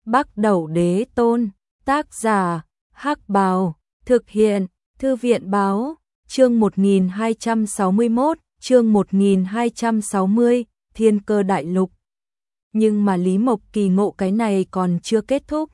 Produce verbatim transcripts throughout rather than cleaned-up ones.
Bắc Đẩu Đế Tôn, tác giả, Hắc Bào, thực hiện, Thư viện Báo, chương một nghìn hai trăm sáu mươi mốt, chương một nghìn hai trăm sáu mươi, Thiên Cơ Đại Lục. Nhưng mà Lý Mộc kỳ ngộ cái này còn chưa kết thúc.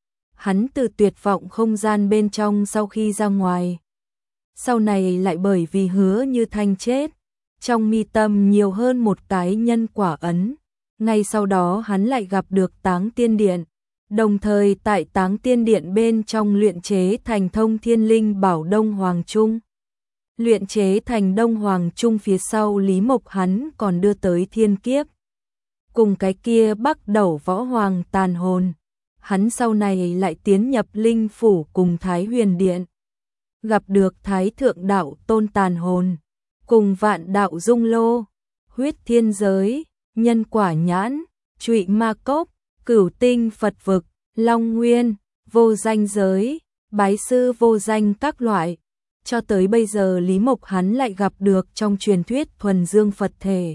Hắn từ tuyệt vọng không gian bên trong sau khi ra ngoài. Sau này lại bởi vì Hứa Như Thanh chết, trong mi tâm nhiều hơn một cái nhân quả ấn. Ngay sau đó hắn lại gặp được Táng Tiên Điện, đồng thời tại Táng Tiên Điện bên trong luyện chế thành Thông Thiên Linh Bảo Đông Hoàng Trung. Luyện chế thành Đông Hoàng Trung phía sau Lý Mộc hắn còn đưa tới Thiên Kiếp. Cùng cái kia Bắc Đẩu Võ Hoàng tàn hồn, hắn sau này lại tiến nhập Linh Phủ cùng Thái Huyền Điện. Gặp được Thái Thượng Đạo Tôn tàn hồn, cùng Vạn Đạo Dung Lô, Huyết Thiên Giới, Nhân Quả Nhãn, Trụy Ma Cốc, Cửu Tinh Phật Vực, Long Nguyên, Vô Danh Giới, Bái Sư Vô Danh các loại. Cho tới bây giờ Lý Mộc hắn lại gặp được trong truyền thuyết thuần dương Phật thể.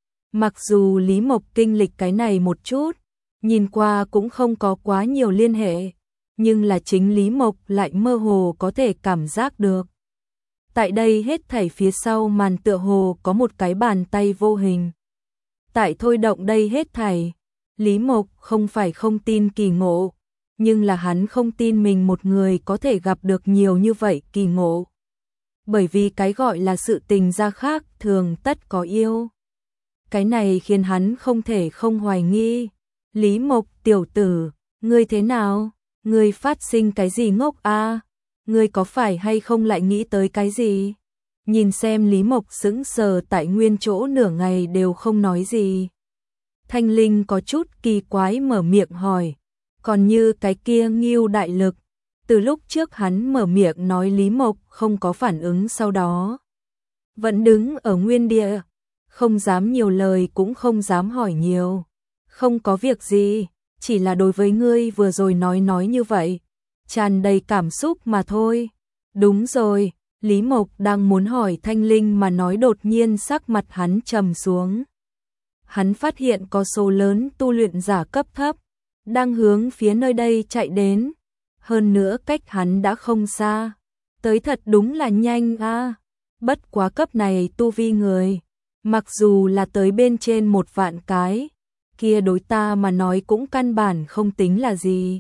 Mặc dù Lý Mộc kinh lịch cái này một chút, nhìn qua cũng không có quá nhiều liên hệ, nhưng là chính Lý Mộc lại mơ hồ có thể cảm giác được. Tại đây hết thảy phía sau màn tựa hồ có một cái bàn tay vô hình. Tại thôi động đây hết thảy, Lý Mộc không phải không tin kỳ ngộ, nhưng là hắn không tin mình một người có thể gặp được nhiều như vậy kỳ ngộ. Bởi vì cái gọi là sự tình gia khác thường tất có yêu. Cái này khiến hắn không thể không hoài nghi. Lý Mộc tiểu tử, ngươi thế nào? Ngươi phát sinh cái gì ngốc a? À? Ngươi có phải hay không lại nghĩ tới cái gì? Nhìn xem Lý Mộc sững sờ tại nguyên chỗ nửa ngày đều không nói gì. Thanh Linh có chút kỳ quái mở miệng hỏi. Còn như cái kia Ngưu Đại Lực, từ lúc trước hắn mở miệng nói Lý Mộc không có phản ứng sau đó. Vẫn đứng ở nguyên địa, không dám nhiều lời cũng không dám hỏi nhiều. Không có việc gì, chỉ là đối với ngươi vừa rồi nói nói như vậy, tràn đầy cảm xúc mà thôi. Đúng rồi, Lý Mộc đang muốn hỏi Thanh Linh mà nói đột nhiên sắc mặt hắn trầm xuống. Hắn phát hiện có số lớn tu luyện giả cấp thấp đang hướng phía nơi đây chạy đến, hơn nữa cách hắn đã không xa, tới thật đúng là nhanh a. À. Bất quá cấp này tu vi người, mặc dù là tới bên trên một vạn cái, kia đối ta mà nói cũng căn bản không tính là gì.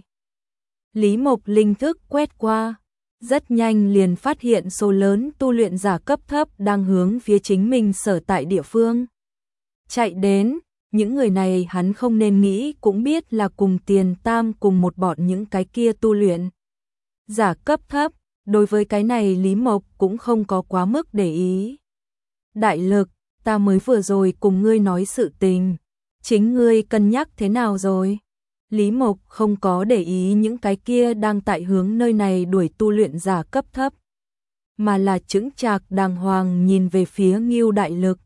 Lý Mộc linh thức quét qua, rất nhanh liền phát hiện số lớn tu luyện giả cấp thấp đang hướng phía chính mình sở tại địa phương chạy đến. Những người này hắn không nên nghĩ cũng biết là cùng Tiền Tam cùng một bọn những cái kia tu luyện giả cấp thấp, đối với cái này Lý Mộc cũng không có quá mức để ý. Đại Lực, ta mới vừa rồi cùng ngươi nói sự tình, chính ngươi cân nhắc thế nào rồi? Lý Mộc không có để ý những cái kia đang tại hướng nơi này đuổi tu luyện giả cấp thấp, mà là chững chạc đàng hoàng nhìn về phía Ngưu Đại Lực.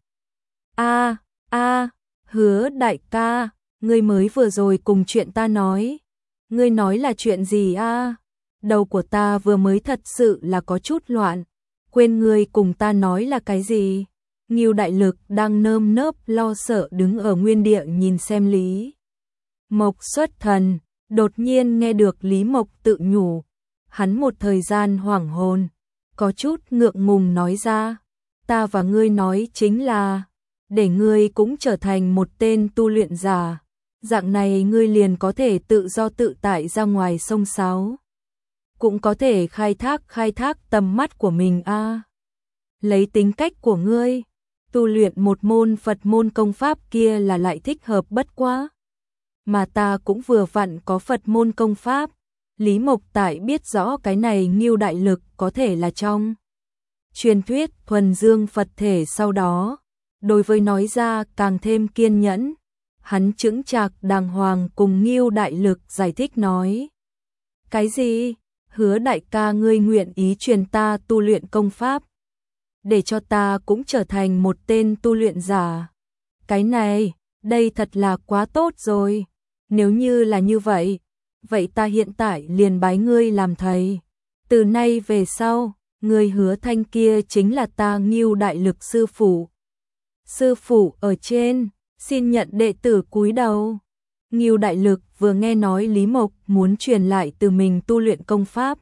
A, a, Hứa đại ca, ngươi mới vừa rồi cùng chuyện ta nói. Ngươi nói là chuyện gì a? À? Đầu của ta vừa mới thật sự là có chút loạn, quên ngươi cùng ta nói là cái gì? Ngưu Đại Lực đang nơm nớp lo sợ đứng ở nguyên địa nhìn xem Lý Mộc xuất thần, đột nhiên nghe được Lý Mộc tự nhủ. Hắn một thời gian hoảng hồn, có chút ngượng ngùng nói ra, ta và ngươi nói chính là để ngươi cũng trở thành một tên tu luyện giả, dạng này ngươi liền có thể tự do tự tại ra ngoài sông sáo, cũng có thể khai thác khai thác tầm mắt của mình a. À. Lấy tính cách của ngươi, tu luyện một môn Phật môn công pháp kia là lại thích hợp bất quá. Mà ta cũng vừa vặn có Phật môn công pháp. Lý Mộc tại biết rõ cái này Ngưu Đại Lực có thể là trong truyền thuyết thuần dương Phật thể sau đó. Đối với nói ra càng thêm kiên nhẫn, hắn chững chạc đàng hoàng cùng Ngưu Đại Lực giải thích nói. Cái gì? Hứa đại ca ngươi nguyện ý truyền ta tu luyện công pháp, để cho ta cũng trở thành một tên tu luyện giả. Cái này, đây thật là quá tốt rồi. Nếu như là như vậy, vậy ta hiện tại liền bái ngươi làm thầy. Từ nay về sau, ngươi Hứa Thanh kia chính là ta Ngưu Đại Lực sư phụ. Sư phụ ở trên, xin nhận đệ tử cúi đầu. Ngưu Đại Lực vừa nghe nói Lý Mộc muốn truyền lại từ mình tu luyện công pháp,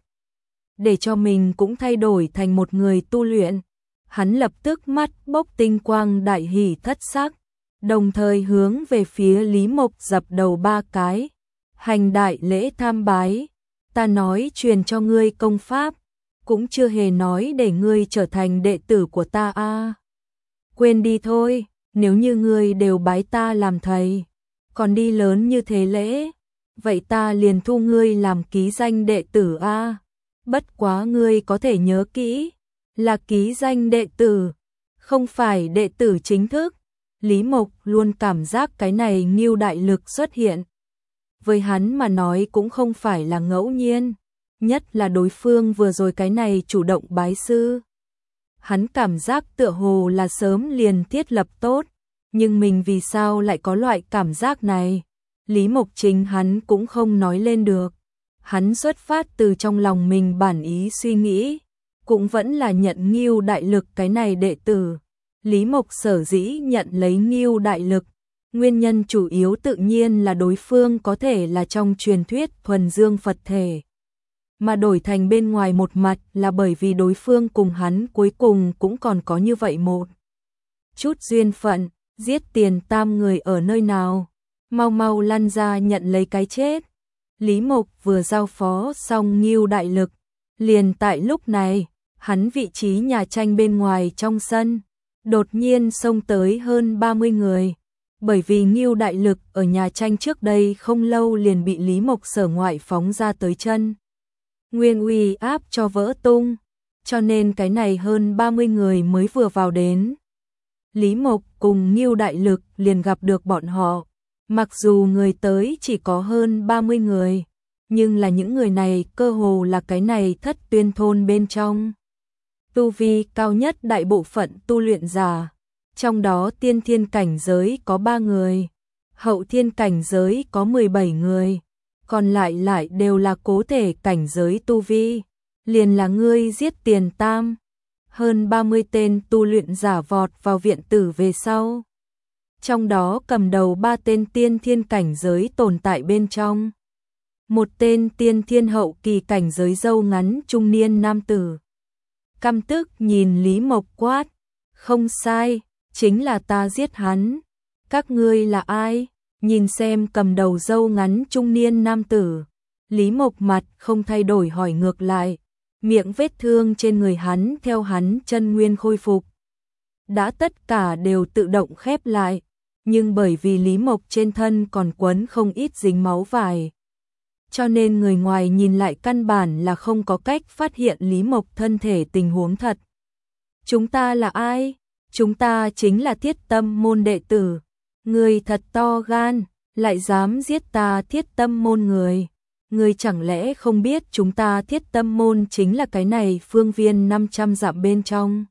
để cho mình cũng thay đổi thành một người tu luyện, hắn lập tức mắt bốc tinh quang đại hỉ thất sắc, đồng thời hướng về phía Lý Mộc dập đầu ba cái, hành đại lễ tham bái, ta nói truyền cho ngươi công pháp, cũng chưa hề nói để ngươi trở thành đệ tử của ta a. À, quên đi thôi, nếu như ngươi đều bái ta làm thầy, còn đi lớn như thế lễ, vậy ta liền thu ngươi làm ký danh đệ tử a. À, bất quá ngươi có thể nhớ kỹ, là ký danh đệ tử, không phải đệ tử chính thức. Lý Mộc luôn cảm giác cái này Ngưu Đại Lực xuất hiện, với hắn mà nói cũng không phải là ngẫu nhiên, nhất là đối phương vừa rồi cái này chủ động bái sư. Hắn cảm giác tựa hồ là sớm liền thiết lập tốt, nhưng mình vì sao lại có loại cảm giác này? Lý Mộc chính hắn cũng không nói lên được. Hắn xuất phát từ trong lòng mình bản ý suy nghĩ, cũng vẫn là nhận Ngưu Đại Lực cái này đệ tử. Lý Mộc sở dĩ nhận lấy Ngưu Đại Lực, nguyên nhân chủ yếu tự nhiên là đối phương có thể là trong truyền thuyết thuần dương Phật thể, mà đổi thành bên ngoài một mặt là bởi vì đối phương cùng hắn cuối cùng cũng còn có như vậy một chút duyên phận. Giết Tiền Tam người ở nơi nào? Mau mau lăn ra nhận lấy cái chết. Lý Mộc vừa giao phó xong Ngưu Đại Lực, liền tại lúc này, hắn vị trí nhà tranh bên ngoài trong sân, đột nhiên xông tới hơn ba mươi người. Bởi vì Ngưu Đại Lực ở nhà tranh trước đây không lâu liền bị Lý Mộc sở ngoại phóng ra tới chân nguyên uy áp cho vỡ tung, cho nên cái này hơn ba mươi người mới vừa vào đến. Lý Mộc cùng Ngưu Đại Lực liền gặp được bọn họ, mặc dù người tới chỉ có hơn ba mươi người, nhưng là những người này cơ hồ là cái này Thất Tuyên thôn bên trong tu vi cao nhất đại bộ phận tu luyện giả, trong đó tiên thiên cảnh giới có ba người, hậu thiên cảnh giới có mười bảy người, còn lại lại đều là cố thể cảnh giới tu vi, liền là ngươi giết Tiền Tam. Hơn ba mươi tên tu luyện giả vọt vào viện tử về sau, trong đó cầm đầu ba tên tiên thiên cảnh giới tồn tại bên trong, một tên tiên thiên hậu kỳ cảnh giới râu ngắn trung niên nam tử. Căm tức nhìn Lý Mộc quát, không sai, chính là ta giết hắn, các ngươi là ai? Nhìn xem cầm đầu râu ngắn trung niên nam tử, Lý Mộc mặt không thay đổi hỏi ngược lại, miệng vết thương trên người hắn theo hắn chân nguyên khôi phục, đã tất cả đều tự động khép lại, nhưng bởi vì Lý Mộc trên thân còn quấn không ít dính máu vải, cho nên người ngoài nhìn lại căn bản là không có cách phát hiện Lý Mộc thân thể tình huống thật. Chúng ta là ai? Chúng ta chính là Thiết Tâm môn đệ tử. Người thật to gan, lại dám giết ta Thiết Tâm môn người. Người chẳng lẽ không biết chúng ta Thiết Tâm môn chính là cái này phương viên năm trăm dặm bên trong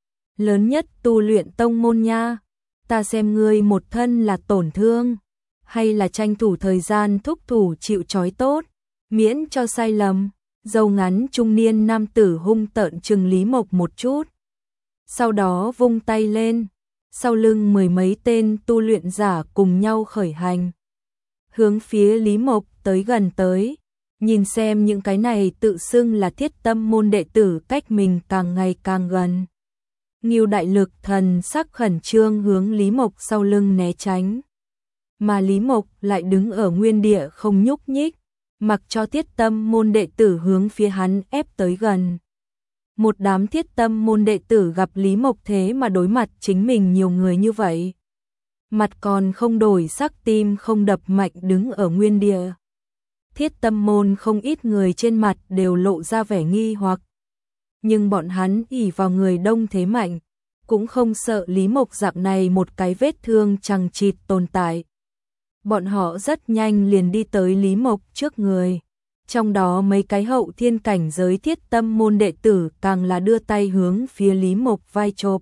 lớn nhất tu luyện tông môn nha. Ta xem ngươi một thân là tổn thương, hay là tranh thủ thời gian thúc thủ chịu trói tốt, miễn cho sai lầm. Râu ngắn trung niên nam tử hung tợn trừng Lý Mộc một chút, sau đó vung tay lên, sau lưng mười mấy tên tu luyện giả cùng nhau khởi hành, hướng phía Lý Mộc tới gần tới. Nhìn xem những cái này tự xưng là Thiết Tâm môn đệ tử cách mình càng ngày càng gần, Ngưu Đại Lực thần sắc khẩn trương hướng Lý Mộc sau lưng né tránh, mà Lý Mộc lại đứng ở nguyên địa không nhúc nhích, mặc cho Thiết Tâm môn đệ tử hướng phía hắn ép tới gần. Một đám Thiết Tâm môn đệ tử gặp Lý Mộc thế mà đối mặt chính mình nhiều người như vậy, mặt còn không đổi sắc, tim không đập mạnh đứng ở nguyên địa. Thiết Tâm môn không ít người trên mặt đều lộ ra vẻ nghi hoặc, nhưng bọn hắn ỷ vào người đông thế mạnh, cũng không sợ Lý Mộc dạng này một cái vết thương chằng chịt tồn tại. Bọn họ rất nhanh liền đi tới Lý Mộc trước người, trong đó mấy cái hậu thiên cảnh giới Thiết Tâm môn đệ tử càng là đưa tay hướng phía Lý Mộc vai chộp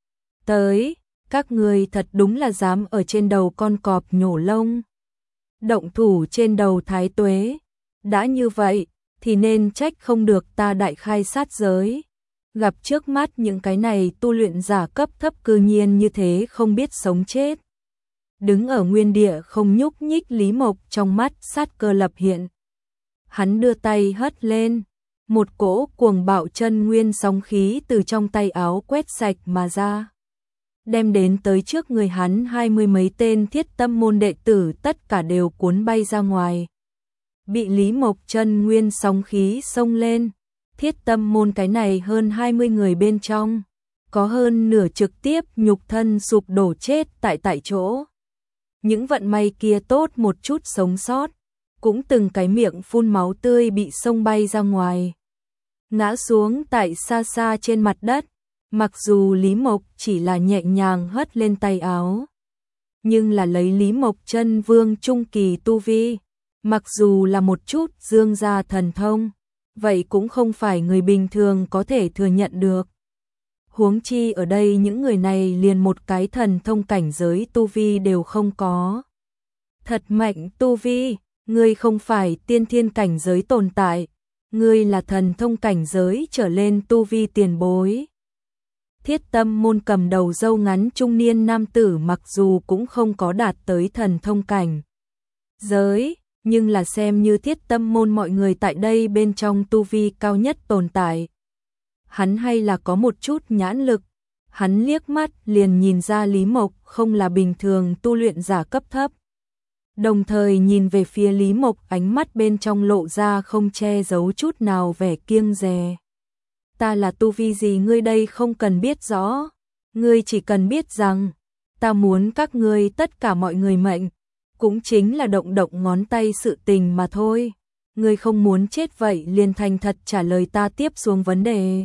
tới. Các ngươi thật đúng là dám ở trên đầu con cọp nhổ lông, động thủ trên đầu Thái Tuế, đã như vậy thì nên trách không được ta đại khai sát giới. Gặp trước mắt những cái này tu luyện giả cấp thấp cư nhiên như thế không biết sống chết, Đứng ở nguyên địa không nhúc nhích Lý Mộc trong mắt sát cơ lập hiện. Hắn đưa tay hất lên, một cỗ cuồng bạo chân nguyên sóng khí từ trong tay áo quét sạch mà ra. Đem đến tới trước người hắn hai mươi mấy tên Thiết Tâm môn đệ tử tất cả đều cuốn bay ra ngoài. Bị Lý Mộc chân nguyên sóng khí xông lên, Thiết Tâm môn cái này hơn hai mươi người bên trong, có hơn nửa trực tiếp nhục thân sụp đổ chết tại tại chỗ. Những vận may kia tốt một chút sống sót, cũng từng cái miệng phun máu tươi bị xông bay ra ngoài. Ngã xuống tại xa xa trên mặt đất, mặc dù Lý Mộc chỉ là nhẹ nhàng hất lên tay áo. Nhưng là lấy Lý Mộc chân vương trung kỳ tu vi, mặc dù là một chút dương gia thần thông, vậy cũng không phải người bình thường có thể thừa nhận được. Huống chi ở đây những người này liền một cái thần thông cảnh giới tu vi đều không có. Thật mạnh tu vi, ngươi không phải tiên thiên cảnh giới tồn tại, ngươi là thần thông cảnh giới trở lên tu vi tiền bối. Thiết Tâm môn cầm đầu râu ngắn trung niên nam tử mặc dù cũng không có đạt tới thần thông cảnh giới, nhưng là xem như Thiết Tâm môn mọi người tại đây bên trong tu vi cao nhất tồn tại. Hắn hay là có một chút nhãn lực, hắn liếc mắt liền nhìn ra Lý Mộc không là bình thường tu luyện giả cấp thấp. Đồng thời nhìn về phía Lý Mộc, ánh mắt bên trong lộ ra không che giấu chút nào vẻ kiêng dè. Ta là tu vi gì ngươi đây không cần biết rõ, ngươi chỉ cần biết rằng, ta muốn các ngươi tất cả mọi người mệnh, cũng chính là động động ngón tay sự tình mà thôi. Ngươi không muốn chết vậy liền thành thật trả lời ta tiếp xuống vấn đề.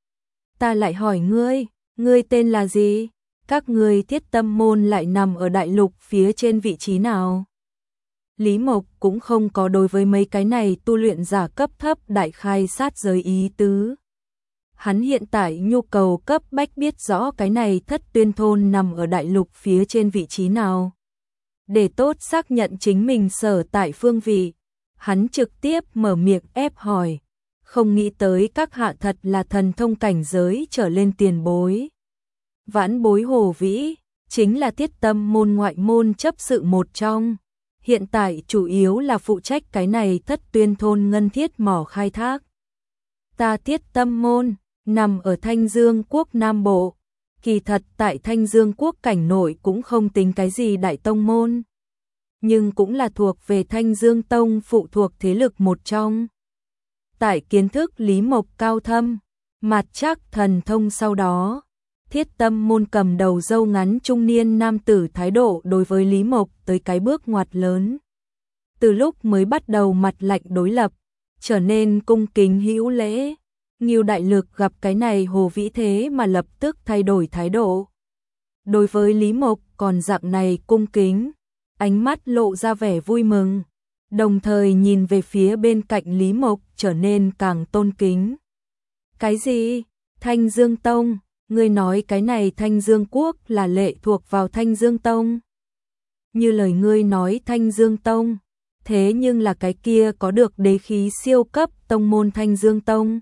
Ta lại hỏi ngươi, ngươi tên là gì? Các ngươi Thiết Tâm môn lại nằm ở đại lục phía trên vị trí nào? Lý Mộc cũng không có đối với mấy cái này tu luyện giả cấp thấp đại khai sát giới ý tứ. Hắn hiện tại nhu cầu cấp bách biết rõ cái này Thất Tuyên thôn nằm ở đại lục phía trên vị trí nào. Để tốt xác nhận chính mình sở tại phương vị, hắn trực tiếp mở miệng ép hỏi, không nghĩ tới các hạ thật là thần thông cảnh giới trở lên tiền bối. Vãn bối Hồ Vĩ, chính là Thiết Tâm môn ngoại môn chấp sự một trong, hiện tại chủ yếu là phụ trách cái này Thất Tuyên thôn ngân thiết mỏ khai thác. Ta Thiết Tâm môn, nằm ở Thanh Dương quốc Nam Bộ, kỳ thật tại Thanh Dương quốc cảnh nội cũng không tính cái gì đại tông môn, nhưng cũng là thuộc về Thanh Dương tông phụ thuộc thế lực một trong. Tại kiến thức Lý Mộc cao thâm, mặt chắc thần thông sau đó, Thiết Tâm môn cầm đầu râu ngắn trung niên nam tử thái độ đối với Lý Mộc tới cái bước ngoặt lớn. Từ lúc mới bắt đầu mặt lạnh đối lập, trở nên cung kính hữu lễ. Ngưu đại lực gặp cái này Hồ Vĩ thế mà lập tức thay đổi thái độ. Đối với Lý Mộc còn dạng này cung kính, ánh mắt lộ ra vẻ vui mừng, đồng thời nhìn về phía bên cạnh Lý Mộc trở nên càng tôn kính. Cái gì? Thanh Dương Tông? Ngươi nói cái này Thanh Dương Quốc là lệ thuộc vào Thanh Dương Tông? Như lời ngươi nói Thanh Dương Tông, thế nhưng là cái kia có được đế khí siêu cấp tông môn Thanh Dương Tông.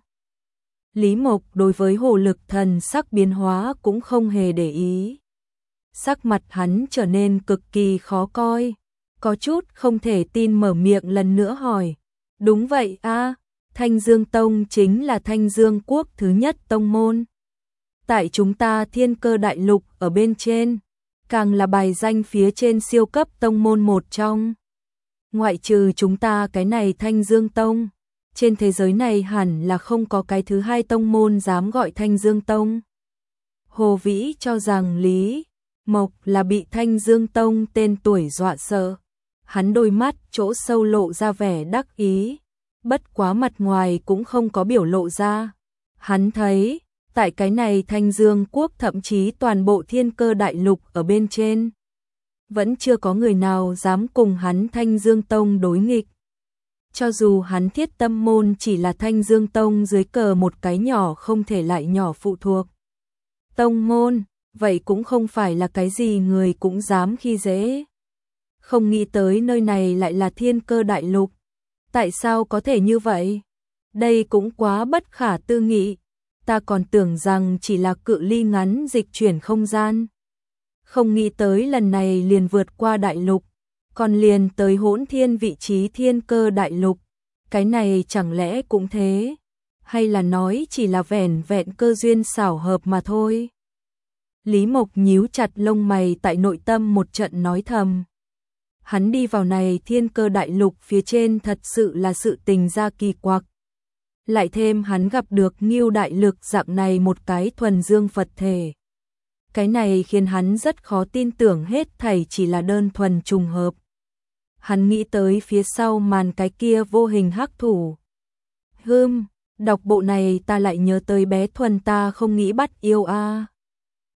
Lý Mộc đối với Hồ Lực thần sắc biến hóa cũng không hề để ý. Sắc mặt hắn trở nên cực kỳ khó coi, có chút không thể tin mở miệng lần nữa hỏi. Đúng vậy a, Thanh Dương Tông chính là Thanh Dương Quốc thứ nhất tông môn. Tại chúng ta Thiên Cơ Đại Lục ở bên trên, càng là bài danh phía trên siêu cấp tông môn một trong. Ngoại trừ chúng ta cái này Thanh Dương Tông, trên thế giới này hẳn là không có cái thứ hai tông môn dám gọi Thanh Dương Tông. Hồ Vĩ cho rằng Lý Mộc là bị Thanh Dương Tông tên tuổi dọa sợ. Hắn đôi mắt chỗ sâu lộ ra vẻ đắc ý, bất quá mặt ngoài cũng không có biểu lộ ra. Hắn thấy, tại cái này Thanh Dương Quốc thậm chí toàn bộ Thiên Cơ Đại Lục ở bên trên, vẫn chưa có người nào dám cùng hắn Thanh Dương Tông đối nghịch. Cho dù hắn Thiết Tâm môn chỉ là Thanh Dương Tông dưới cờ một cái nhỏ không thể lại nhỏ phụ thuộc tông môn, vậy cũng không phải là cái gì người cũng dám khi dễ. Không nghĩ tới nơi này lại là Thiên Cơ Đại Lục. Tại sao có thể như vậy? Đây cũng quá bất khả tư nghị. Ta còn tưởng rằng chỉ là cự ly ngắn dịch chuyển không gian. Không nghĩ tới lần này liền vượt qua đại lục, còn liền tới hỗn thiên vị trí thiên cơ đại lục. Cái này chẳng lẽ cũng thế? Hay là nói chỉ là vẻn vẹn cơ duyên xảo hợp mà thôi? Lý Mộc nhíu chặt lông mày tại nội tâm một trận nói thầm. Hắn đi vào này thiên cơ đại lục phía trên thật sự là sự tình ra kỳ quặc. Lại thêm hắn gặp được Ngưu đại lực dạng này một cái thuần dương Phật thể. Cái này khiến hắn rất khó tin tưởng hết thảy chỉ là đơn thuần trùng hợp. Hắn nghĩ tới phía sau màn cái kia vô hình hắc thủ. Hừm, đọc bộ này ta lại nhớ tới bé Thuần ta không nghĩ bắt yêu a.